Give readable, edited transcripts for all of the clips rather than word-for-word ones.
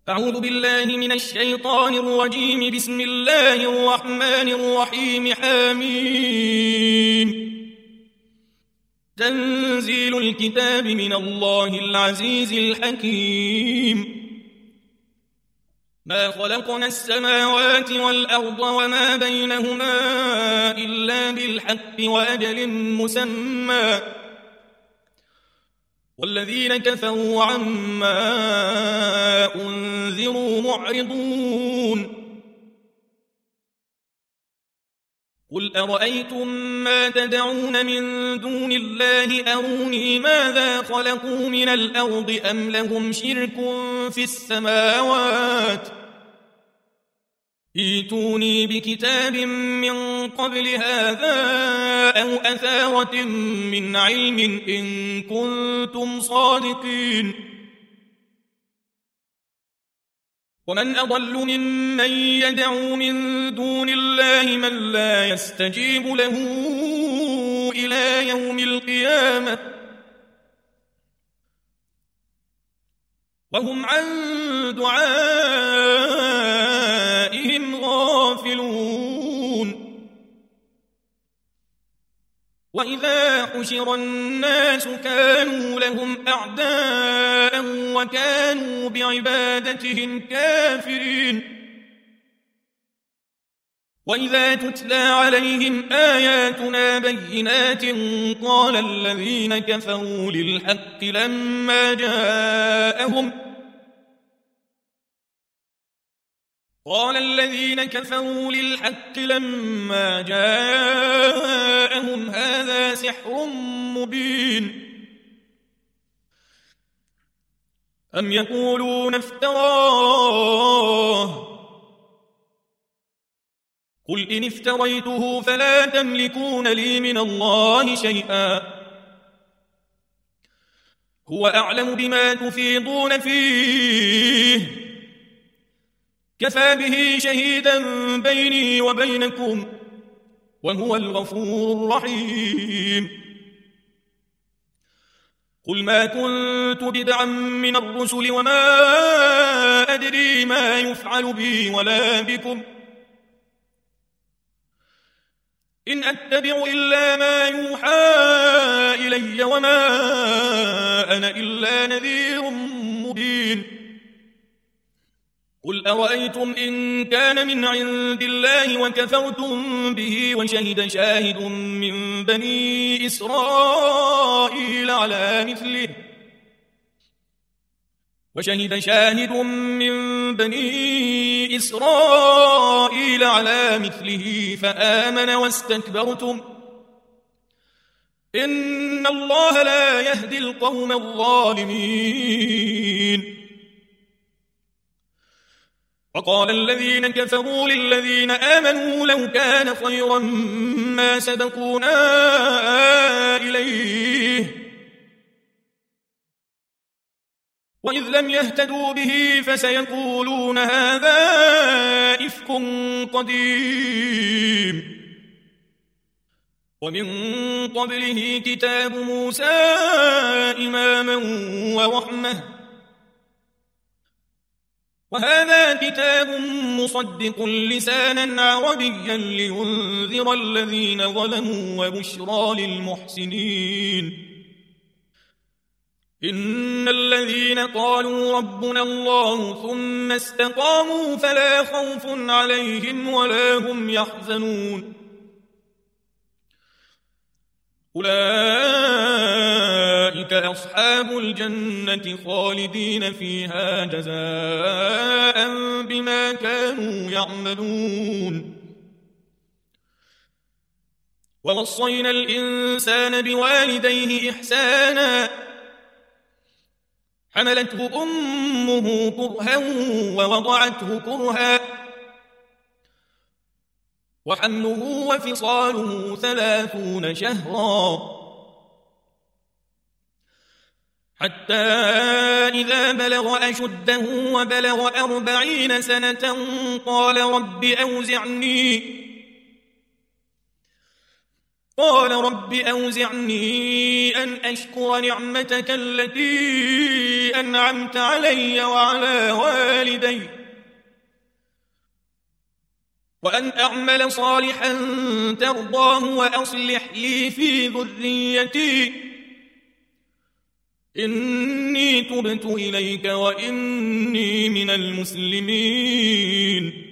أعوذ بالله من الشيطان الرجيم. بسم الله الرحمن الرحيم. حميم. تنزيل الكتاب من الله العزيز الحكيم. ما خلقنا السماوات والأرض وما بينهما إلا بالحق وأجل مسمى، والذين كفروا عما أنذروا معرضون. قل أرأيتم ما تدعون من دون الله أروني ماذا خلقوا من الأرض أم لهم شرك في السماوات؟ ائتوني بكتاب من قبل هذا أو أثارة من علم إن كنتم صادقين. ومن أضل ممن يدعو من دون الله من لا يستجيب له إلى يوم القيامة وهم عن دعائهم غافلون. وإذا حشر الناس كانوا لهم أعداء وكانوا بعبادتهم كافرين. وإذا تتلى عليهم آياتنا بينات قال الذين كفروا للحق لما جاءهم هذا سحر مبين. أم يقولون افتراه قل إن افتريته فلا تملكون لي من الله شيئا هو أعلم بما تفيضون فيه كفى به شهيدا بيني وبينكم وهو الغفور الرحيم. قل ما كنت بدعا من الرسل وما أدري ما يفعل بي ولا بكم إن أتبع إلا ما يوحى إلي وما أنا إلا نذير مبين. قل أرأيتم إن كان من عند الله وكفرتم به وشهد شاهد من بني إسرائيل على مثله فآمن واستكبرتم إن الله لا يهدي القوم الظالمين. وقال الذين كفروا للذين آمنوا لو كان خيرا ما سبقونا إليه وإذ لم يهتدوا به فسيقولون هذا إفك قديم. ومن قبله كتاب موسى إماما ورحمة وهذا كتاب مصدق لسانا عربيا لينذر الذين ظلموا وبشرى للمحسنين. إن الذين قالوا ربنا الله ثم استقاموا فلا خوف عليهم ولا هم يحزنون أولئك أصحاب الجنة خالدين فيها جزاء بما كانوا يعملون. ووصينا الإنسان بوالديه إحسانا حملته أمه كرها ووضعته كرها وحمله وفصاله 30 شهرا حتى إذا بلغ أشده وبلغ 40 سنة قال رب أوزعني أن أشكر نعمتك التي أنعمت علي وعلى والدي وأن أعمل صالحا ترضاه وأصلح لي في ذريتي إني تبت إليك وإني من المسلمين.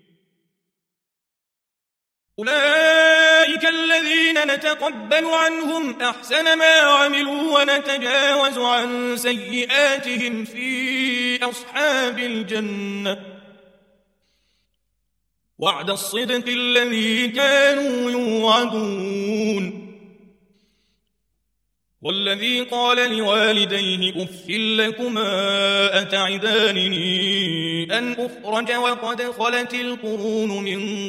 أولئك الذين نتقبل عنهم أحسن ما عملوا ونتجاوز عن سيئاتهم في أصحاب الجنة وعد الصدق الذي كانوا يوعدون. والذي قال لوالديه أف لكما أتعدانني أن أخرج وقد خلت القرون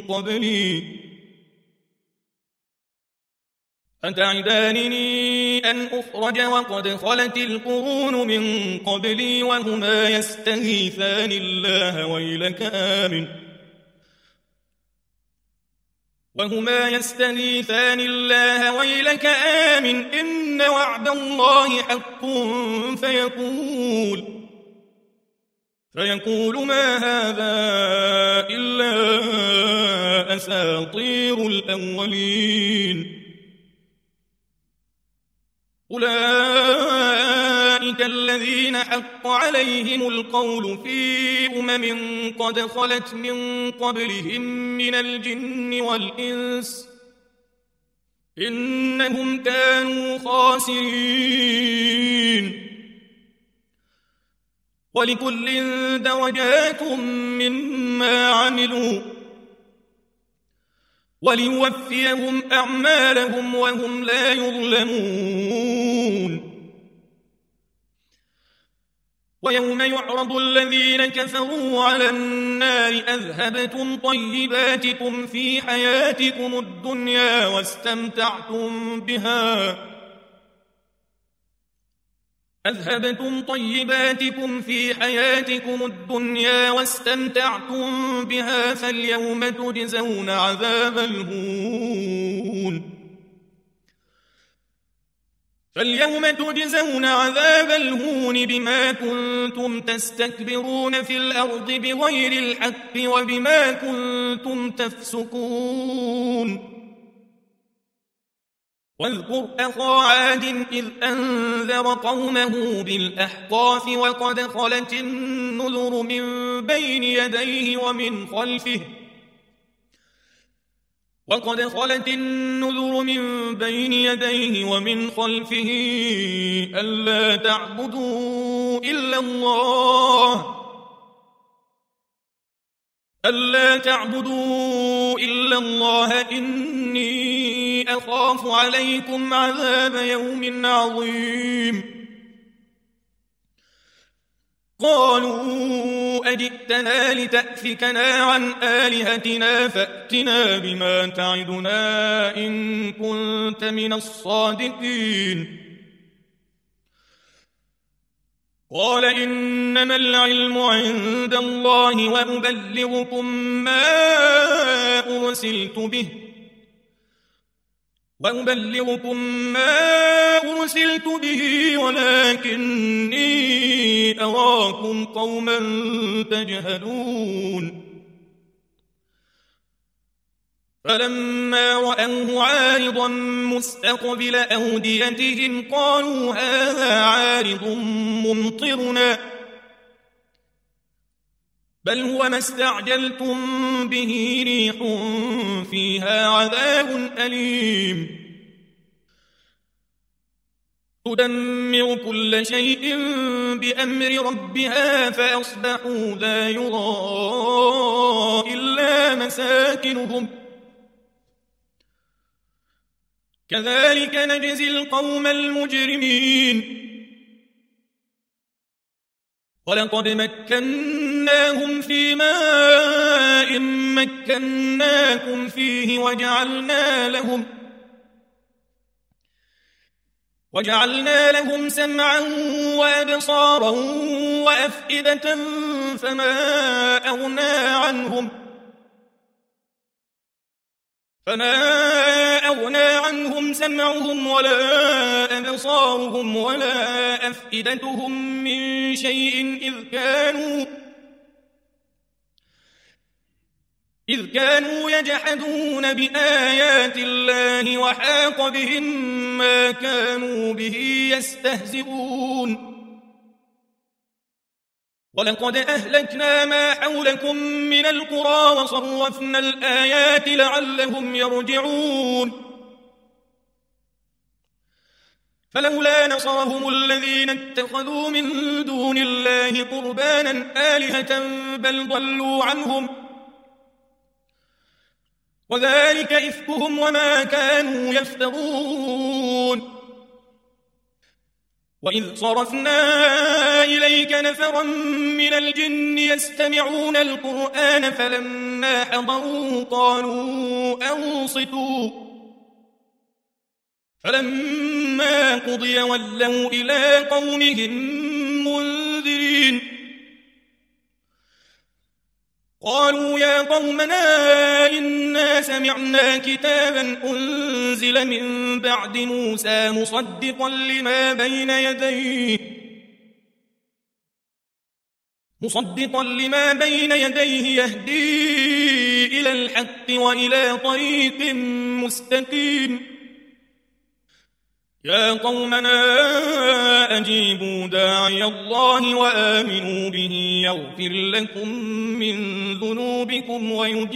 من قبلي وهما يستغيثان الله ويلك آمن إن وعد الله حق فيقول ما هذا إلا أساطير الأولين. أولئك الذين حق عليهم القول في قد خلت من قبلهم من الجن والإنس إنهم كانوا خاسرين. ولكل درجات مما عملوا وليوفيهم أعمالهم وهم لا يظلمون. ويوم يعرض الذين كفروا على النار أذهبتم طيباتكم في حياتكم الدنيا واستمتعتم بها فاليوم تجزون عذاب الهون بما كنتم تستكبرون في الأرض بغير الحق وبما كنتم تفسقون. واذكر أخا عاد إذ أنذر قومه بالأحقاف وقد خلت النذر من بين يديه ومن خلفه ألا تعبدوا إلا الله إني أخاف عليكم عذاب يوم عظيم. قالوا أجئتنا لتأفكنا عن آلهتنا فأتنا بما تعدنا إن كنت من الصادقين. قال إنما العلم عند الله وأبلغكم ما أرسلت به ولكني أراكم قوما تجهلون. فلما رأوه عارضا مستقبل أوديتهم قالوا هذا عارض ممطرنا بل هو ما استعجلتم به ريح فيها عذاب أليم تدمر كل شيء بأمر ربها فأصبحوا لا يرى إلا مساكنهم كذلك نجزي القوم المجرمين. ولقد مكناهم في ماء مكناكم فيه وجعلنا لهم سمعا وأبصارا وأفئدة فما أغنى عنهم سمعهم ولا أبصارهم ولا أفئدتهم من شيء إذ كانوا يجحدون بآيات الله وحاق بهم ما كانوا به يستهزئون ولقد أهلكنا ما حولكم من القرى وصرفنا الآيات لعلهم يرجعون فلولا نصرهم الذين اتخذوا من دون الله قربانا آلهة بل ضلوا عنهم وذلك إفكهم وما كانوا يفترون وإذ صرفنا إليك نفرا من الجن يستمعون القرآن فلما حضروا قالوا أنصتوا فلما قضي ولوا إلى قومهم منذرين قالوا يا قومنا إنا سمعنا كتابا أنزل من بعد موسى مصدقا لما بين يديه يهدي إلى الحق وإلى طريق مستقيم يا قومنا أجيبوا داعي الله وآمنوا به يغفر لكم من ذنوبكم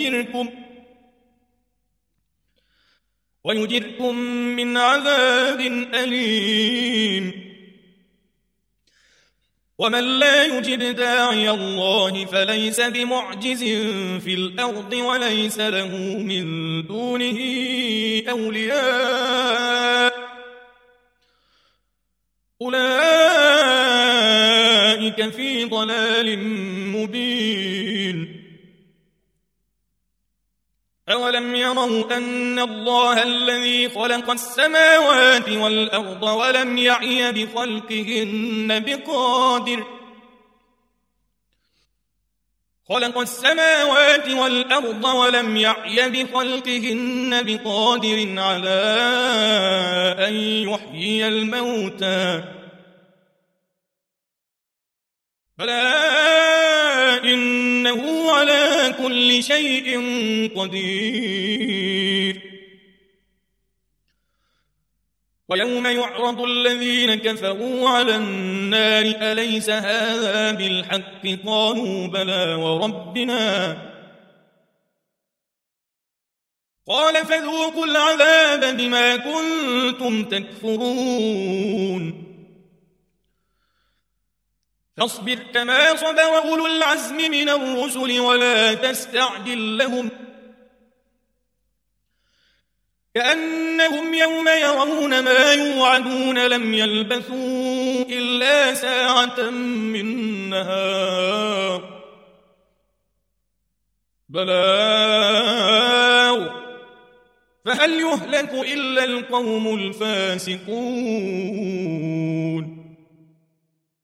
ويجركم من عذاب أليم ومن لا يجب داعي الله فليس بمعجز في الأرض وليس له من دونه أولياء أولئك في ضلال مبين أولم يروا أن الله الذي خلق السماوات والأرض ولم يعي بخلقهن بقادر على أن يحيي الموتى بلى إنه على كل شيء قدير ويوم يعرض الذين كفروا على النار أليس هذا بالحق قالوا بلى وربنا قال فذوقوا العذاب بما كنتم تكفرون فاصبر كما صبر أولو العزم من الرسل ولا تستعجل لهم كأنهم يوم يرون ما يوعدون لم يلبثوا إلا ساعة من نهار بلاغ فهل يهلك إلا القوم الفاسقون